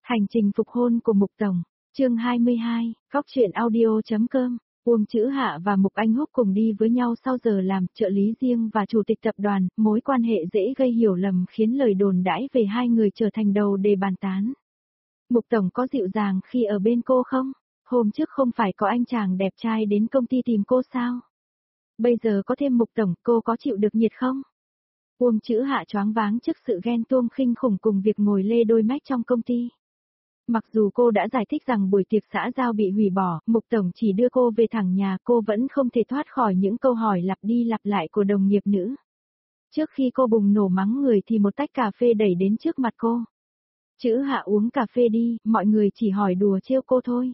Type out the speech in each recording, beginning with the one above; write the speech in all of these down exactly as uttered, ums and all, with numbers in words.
Hành trình phục hôn của Mục Tổng, chương hai mươi hai, góc truyện audio.com. Uông Chữ Hạ và Mục Anh Húc cùng đi với nhau sau giờ làm trợ lý riêng và chủ tịch tập đoàn, mối quan hệ dễ gây hiểu lầm khiến lời đồn đãi về hai người trở thành đầu đề bàn tán. Mục Tổng có dịu dàng khi ở bên cô không? Hôm trước không phải có anh chàng đẹp trai đến công ty tìm cô sao? Bây giờ có thêm Mục Tổng, cô có chịu được nhiệt không? Uông Chữ Hạ choáng váng trước sự ghen tuông khinh khủng cùng việc ngồi lê đôi mách trong công ty. Mặc dù cô đã giải thích rằng buổi tiệc xã giao bị hủy bỏ, Mục Tổng chỉ đưa cô về thẳng nhà, cô vẫn không thể thoát khỏi những câu hỏi lặp đi lặp lại của đồng nghiệp nữ. Trước khi cô bùng nổ mắng người thì một tách cà phê đẩy đến trước mặt cô. Chữ Hạ uống cà phê đi, mọi người chỉ hỏi đùa trêu cô thôi.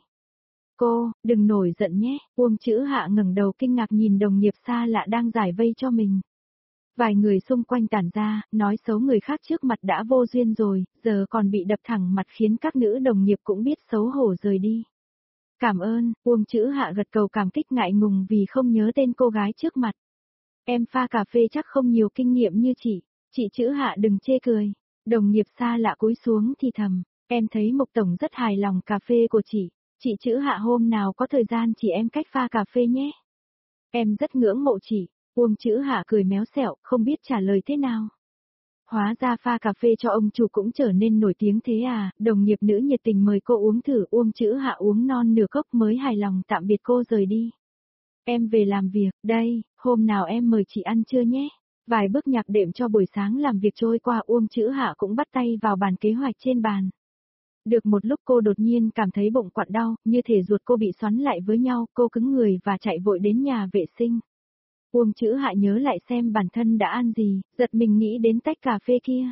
Cô, đừng nổi giận nhé, Uông Chữ Hạ ngẩng đầu kinh ngạc nhìn đồng nghiệp xa lạ đang giải vây cho mình. Vài người xung quanh tản ra, nói xấu người khác trước mặt đã vô duyên rồi, giờ còn bị đập thẳng mặt khiến các nữ đồng nghiệp cũng biết xấu hổ rời đi. Cảm ơn, Uông Chữ Hạ gật cầu cảm kích ngại ngùng vì không nhớ tên cô gái trước mặt. Em pha cà phê chắc không nhiều kinh nghiệm như chị, chị Chữ Hạ đừng chê cười. Đồng nghiệp xa lạ cúi xuống thì thầm, em thấy Mục Tổng rất hài lòng cà phê của chị, chị Chữ Hạ hôm nào có thời gian chỉ em cách pha cà phê nhé. Em rất ngưỡng mộ chị. Uông Chữ Hạ cười méo xẹo, không biết trả lời thế nào. Hóa ra pha cà phê cho ông chủ cũng trở nên nổi tiếng thế à, đồng nghiệp nữ nhiệt tình mời cô uống thử, Uông Chữ Hạ uống non nửa cốc mới hài lòng tạm biệt cô rời đi. Em về làm việc, đây, hôm nào em mời chị ăn trưa nhé. Vài bước nhạc đệm cho buổi sáng làm việc trôi qua, Uông Chữ Hạ cũng bắt tay vào bàn kế hoạch trên bàn. Được một lúc cô đột nhiên cảm thấy bụng quặn đau, như thể ruột cô bị xoắn lại với nhau, cô cứng người và chạy vội đến nhà vệ sinh. Uông Chữ Hạ nhớ lại xem bản thân đã ăn gì, giật mình nghĩ đến tách cà phê kia.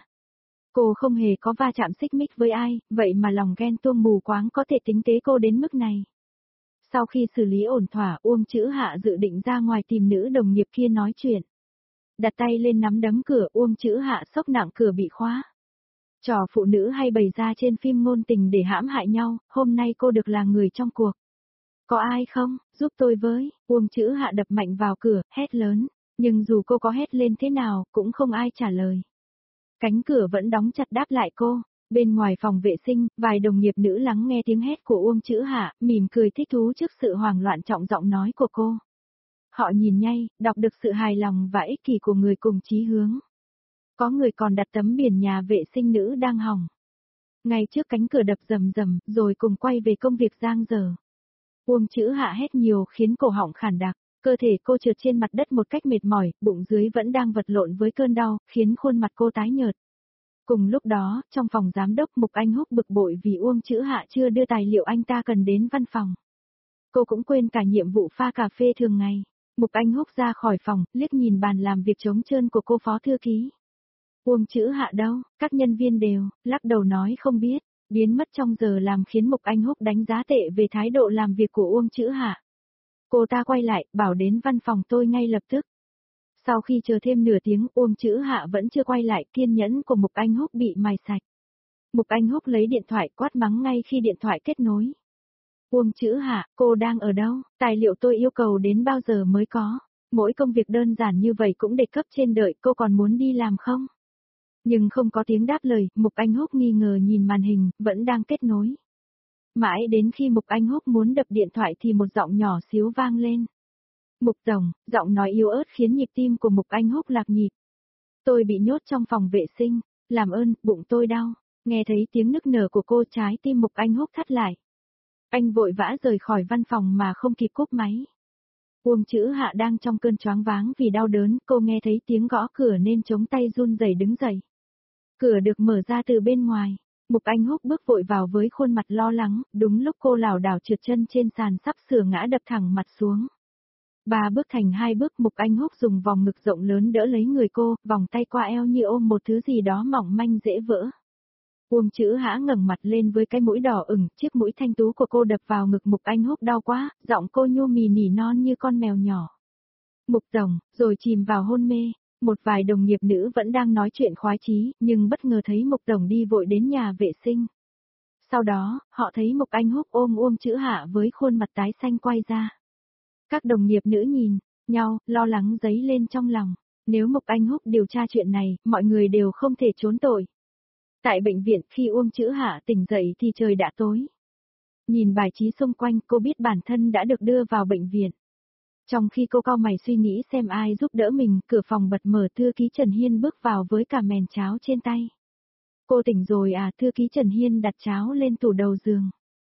Cô không hề có va chạm xích mích với ai, vậy mà lòng ghen tuông mù quáng có thể tính kế cô đến mức này. Sau khi xử lý ổn thỏa, Uông Chữ Hạ dự định ra ngoài tìm nữ đồng nghiệp kia nói chuyện. Đặt tay lên nắm đấm cửa, Uông Chữ Hạ sốc nặng cửa bị khóa. Trò phụ nữ hay bày ra trên phim ngôn tình để hãm hại nhau, hôm nay cô được là người trong cuộc. Có ai không, giúp tôi với, Uông Chữ Hạ đập mạnh vào cửa, hét lớn, nhưng dù cô có hét lên thế nào, cũng không ai trả lời. Cánh cửa vẫn đóng chặt đáp lại cô, bên ngoài phòng vệ sinh, vài đồng nghiệp nữ lắng nghe tiếng hét của Uông Chữ Hạ, mỉm cười thích thú trước sự hoảng loạn trọng giọng nói của cô. Họ nhìn ngay, đọc được sự hài lòng và ích kỷ của người cùng chí hướng. Có người còn đặt tấm biển nhà vệ sinh nữ đang hỏng. Ngay trước cánh cửa đập rầm rầm, rồi cùng quay về công việc giang dở. Uông Chữ Hạ hét nhiều khiến cổ họng khản đặc, cơ thể cô trượt trên mặt đất một cách mệt mỏi, bụng dưới vẫn đang vật lộn với cơn đau, khiến khuôn mặt cô tái nhợt. Cùng lúc đó, trong phòng giám đốc Mục Anh Húc bực bội vì Uông Chữ Hạ chưa đưa tài liệu anh ta cần đến văn phòng. Cô cũng quên cả nhiệm vụ pha cà phê thường ngày. Mục Anh Húc ra khỏi phòng, liếc nhìn bàn làm việc trống trơn của cô phó thư ký. Uông Chữ Hạ đâu, các nhân viên đều, lắc đầu nói không biết. Biến mất trong giờ làm khiến Mục Anh Húc đánh giá tệ về thái độ làm việc của Uông Chữ Hạ. Cô ta quay lại, bảo đến văn phòng tôi ngay lập tức. Sau khi chờ thêm nửa tiếng, Uông Chữ Hạ vẫn chưa quay lại, kiên nhẫn của Mục Anh Húc bị mài sạch. Mục Anh Húc lấy điện thoại quát mắng ngay khi điện thoại kết nối. Uông Chữ Hạ, cô đang ở đâu? Tài liệu tôi yêu cầu đến bao giờ mới có? Mỗi công việc đơn giản như vậy cũng để cấp trên đợi, cô còn muốn đi làm không? Nhưng không có tiếng đáp lời, Mục Anh Húc nghi ngờ nhìn màn hình, vẫn đang kết nối. Mãi đến khi Mục Anh Húc muốn đập điện thoại thì một giọng nhỏ xíu vang lên. Mục Tổng, giọng nói yếu ớt khiến nhịp tim của Mục Anh Húc lạc nhịp. Tôi bị nhốt trong phòng vệ sinh, làm ơn, bụng tôi đau. Nghe thấy tiếng nức nở của cô, trái tim Mục Anh Húc thắt lại. Anh vội vã rời khỏi văn phòng mà không kịp cúp máy. Uông Chữ Hạ đang trong cơn choáng váng vì đau đớn, cô nghe thấy tiếng gõ cửa nên chống tay run rẩy đứng dậy. Cửa được mở ra từ bên ngoài, Mục Anh Húc bước vội vào với khuôn mặt lo lắng, đúng lúc cô lảo đảo trượt chân trên sàn sắp sửa ngã đập thẳng mặt xuống. Ba bước thành hai bước, Mục Anh Húc dùng vòng ngực rộng lớn đỡ lấy người cô, vòng tay qua eo như ôm một thứ gì đó mỏng manh dễ vỡ. Uông Chữ Hạ ngẩng mặt lên với cái mũi đỏ ửng, chiếc mũi thanh tú của cô đập vào ngực Mục Anh Húc đau quá, giọng cô nhu mì nỉ non như con mèo nhỏ. Mục Tổng, rồi chìm vào hôn mê. Một vài đồng nghiệp nữ vẫn đang nói chuyện khoái chí, nhưng bất ngờ thấy Mục Tổng đi vội đến nhà vệ sinh. Sau đó, họ thấy Mục Anh Húc ôm Uông Chữ Hạ với khuôn mặt tái xanh quay ra. Các đồng nghiệp nữ nhìn nhau, lo lắng dấy lên trong lòng. Nếu Mục Anh Húc điều tra chuyện này, mọi người đều không thể trốn tội. Tại bệnh viện khi Uông Chữ Hạ tỉnh dậy thì trời đã tối. Nhìn bài trí xung quanh cô biết bản thân đã được đưa vào bệnh viện. Trong khi cô cau mày suy nghĩ xem ai giúp đỡ mình, cửa phòng bật mở, thư ký Trần Hiên bước vào với cả mền cháo trên tay. Cô tỉnh rồi à? Thư ký Trần Hiên đặt cháo lên tủ đầu giường.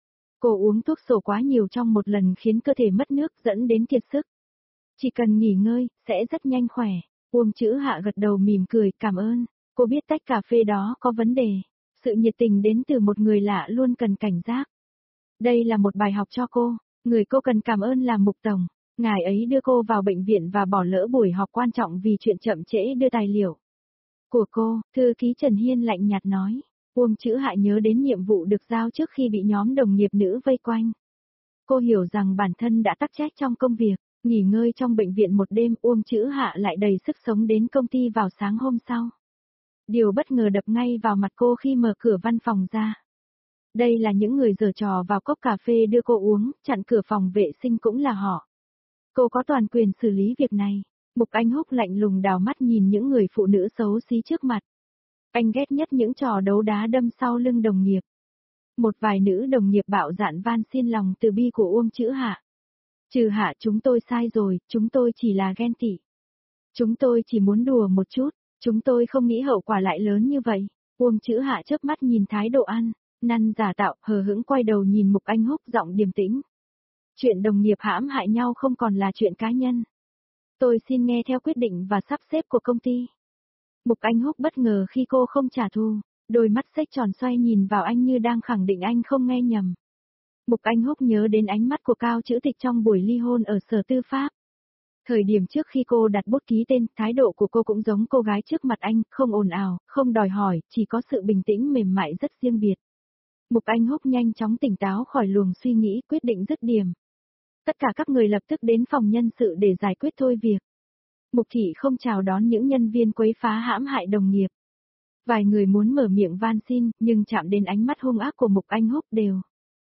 Cô uống thuốc sổ quá nhiều trong một lần khiến cơ thể mất nước dẫn đến kiệt sức. Chỉ cần nghỉ ngơi, sẽ rất nhanh khỏe. Uông Chữ Hạ gật đầu mỉm cười, cảm ơn. Cô biết tách cà phê đó có vấn đề. Sự nhiệt tình đến từ một người lạ luôn cần cảnh giác. Đây là một bài học cho cô. Người cô cần cảm ơn là Mục Tổng. Ngài ấy đưa cô vào bệnh viện và bỏ lỡ buổi họp quan trọng vì chuyện chậm trễ đưa tài liệu của cô. Thư ký Trần Hiên lạnh nhạt nói. Uông Chữ Hạ nhớ đến nhiệm vụ được giao trước khi bị nhóm đồng nghiệp nữ vây quanh. Cô hiểu rằng bản thân đã tắc trách trong công việc. Nghỉ ngơi trong bệnh viện một đêm, Uông Chữ Hạ lại đầy sức sống đến công ty vào sáng hôm sau. Điều bất ngờ đập ngay vào mặt cô khi mở cửa văn phòng ra. Đây là những người giở trò vào cốc cà phê đưa cô uống, chặn cửa phòng vệ sinh cũng là họ. Cô có toàn quyền xử lý việc này. Mục Anh Húc lạnh lùng đào mắt nhìn những người phụ nữ xấu xí trước mặt. Anh ghét nhất những trò đấu đá đâm sau lưng đồng nghiệp. Một vài nữ đồng nghiệp bạo dạn van xin lòng từ bi của Uông Chữ Hạ. Trừ Hạ, chúng tôi sai rồi, chúng tôi chỉ là ghen tị. Chúng tôi chỉ muốn đùa một chút, chúng tôi không nghĩ hậu quả lại lớn như vậy. Uông Chữ Hạ chớp mắt nhìn thái độ ăn, năn giả tạo, hờ hững quay đầu nhìn Mục Anh Húc giọng điềm tĩnh. Chuyện đồng nghiệp hãm hại nhau không còn là chuyện cá nhân. Tôi xin nghe theo quyết định và sắp xếp của công ty. Mục Anh Húc bất ngờ khi cô không trả thù, đôi mắt xếch tròn xoay nhìn vào anh như đang khẳng định anh không nghe nhầm. Mục Anh Húc nhớ đến ánh mắt của Cao Chữ Tịch trong buổi ly hôn ở Sở Tư pháp. Thời điểm trước khi cô đặt bút ký tên, thái độ của cô cũng giống cô gái trước mặt anh, không ồn ào, không đòi hỏi, chỉ có sự bình tĩnh mềm mại rất riêng biệt. Mục Anh Húc nhanh chóng tỉnh táo khỏi luồng suy nghĩ, quyết định dứt điểm. Tất cả các người lập tức đến phòng nhân sự để giải quyết thôi việc. Mục Thị không chào đón những nhân viên quấy phá hãm hại đồng nghiệp. Vài người muốn mở miệng van xin, nhưng chạm đến ánh mắt hung ác của Mục Anh Húc đều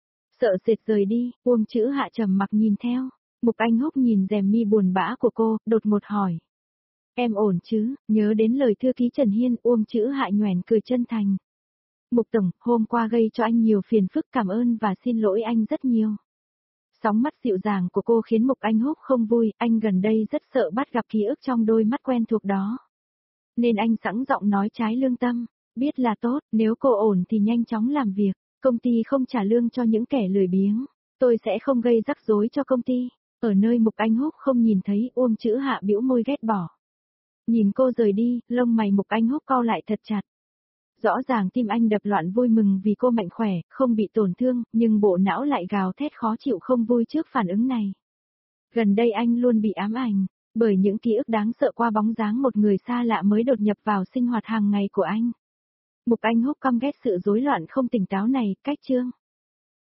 sợ sệt rời đi. Uông Chữ Hạ trầm mặc nhìn theo. Mục Anh Húc nhìn rèm mi buồn bã của cô, đột ngột hỏi. Em ổn chứ? Nhớ đến lời thư ký Trần Hiên, Uông Chữ Hạ nhoẻn cười chân thành. Mục Tổng, hôm qua gây cho anh nhiều phiền phức, cảm ơn và xin lỗi anh rất nhiều. Sóng mắt dịu dàng của cô khiến Mục Anh Húc không vui, anh gần đây rất sợ bắt gặp ký ức trong đôi mắt quen thuộc đó. Nên anh sẵn giọng nói trái lương tâm, biết là tốt, nếu cô ổn thì nhanh chóng làm việc, công ty không trả lương cho những kẻ lười biếng, tôi sẽ không gây rắc rối cho công ty. Ở nơi Mục Anh Húc không nhìn thấy, Uông Chữ Hạ bĩu môi ghét bỏ. Nhìn cô rời đi, lông mày Mục Anh Húc cau lại thật chặt. Rõ ràng tim anh đập loạn vui mừng vì cô mạnh khỏe, không bị tổn thương, nhưng bộ não lại gào thét khó chịu không vui trước phản ứng này. Gần đây anh luôn bị ám ảnh, bởi những ký ức đáng sợ qua bóng dáng một người xa lạ mới đột nhập vào sinh hoạt hàng ngày của anh. Mục Anh Húc căm ghét sự rối loạn không tỉnh táo này, cách chương.